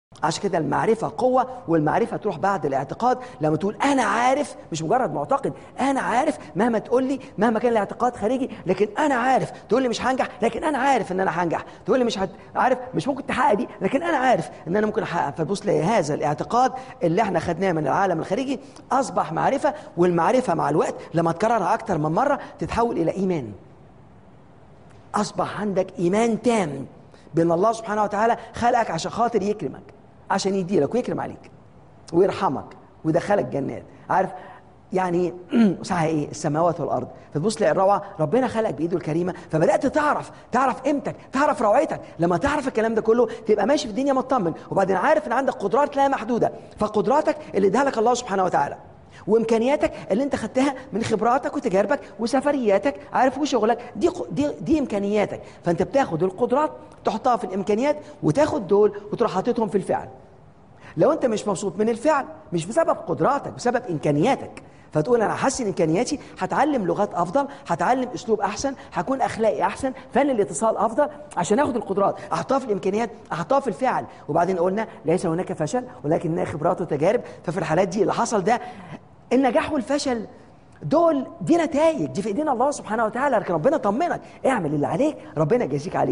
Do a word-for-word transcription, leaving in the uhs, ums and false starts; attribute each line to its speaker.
Speaker 1: عشان كده المعرفة قوة، والمعرفة تروح بعد الاعتقاد. لما تقول أنا عارف، مش مجرد معتقد، أنا عارف مهما تقول لي، مهما كان الاعتقاد خارجي، لكن أنا عارف. تقول لي مش هنجح، لكن أنا عارف إن أنا هنجح. تقول لي مش هت... عارف مش ممكن تحقق دي، لكن أنا عارف إن أنا ممكن أحقق. فتبص لي هذا الاعتقاد اللي احنا خدناه من العالم الخارجي أصبح معرفة، والمعرفة مع الوقت لما تكررها أكتر من مرة تتحول إلى إيمان. أصبح عندك إيمان تام بأن الله سبحانه وتعالى خلقك عشان خاطر يكرمك، عشان يديلك ويكرم عليك ويرحمك ويدخلك جنات. عارف يعني صحيح ايه السماوات والارض. فتبص تلاقي الروعه، ربنا خلقك بايده الكريمه، فبدات تعرف تعرف قيمتك، تعرف روعتك. لما تعرف الكلام ده كله تبقى ماشي في الدنيا مطمن، وبعدين عارف ان عندك قدرات لا محدوده. فقدراتك اللي اداها لك الله سبحانه وتعالى، وامكانياتك اللي انت خدتها من خبراتك وتجاربك وسفرياتك، عارف، وشغلك، دي دي دي امكانياتك. فانت بتاخد القدرات تحطها في الامكانيات، وتاخد دول وتروح حاططهم في الفعل. لو انت مش مبسوط من الفعل، مش بسبب قدراتك، بسبب امكانياتك. فتقول انا هحسن امكانياتي، هتعلم لغات افضل، هتعلم اسلوب احسن، هكون اخلاقي احسن، فن الاتصال افضل، عشان اخد القدرات احطها في الامكانيات، احطها في الفعل. وبعدين قلنا ليس هناك فشل ولكنها خبرات وتجارب. ففي الحالات دي اللي حصل ده النجاح والفشل دول دي نتائج، دي في ايدينا الله سبحانه وتعالى. لكن ربنا طمنك، اعمل اللي عليك، ربنا يجازيك عليه.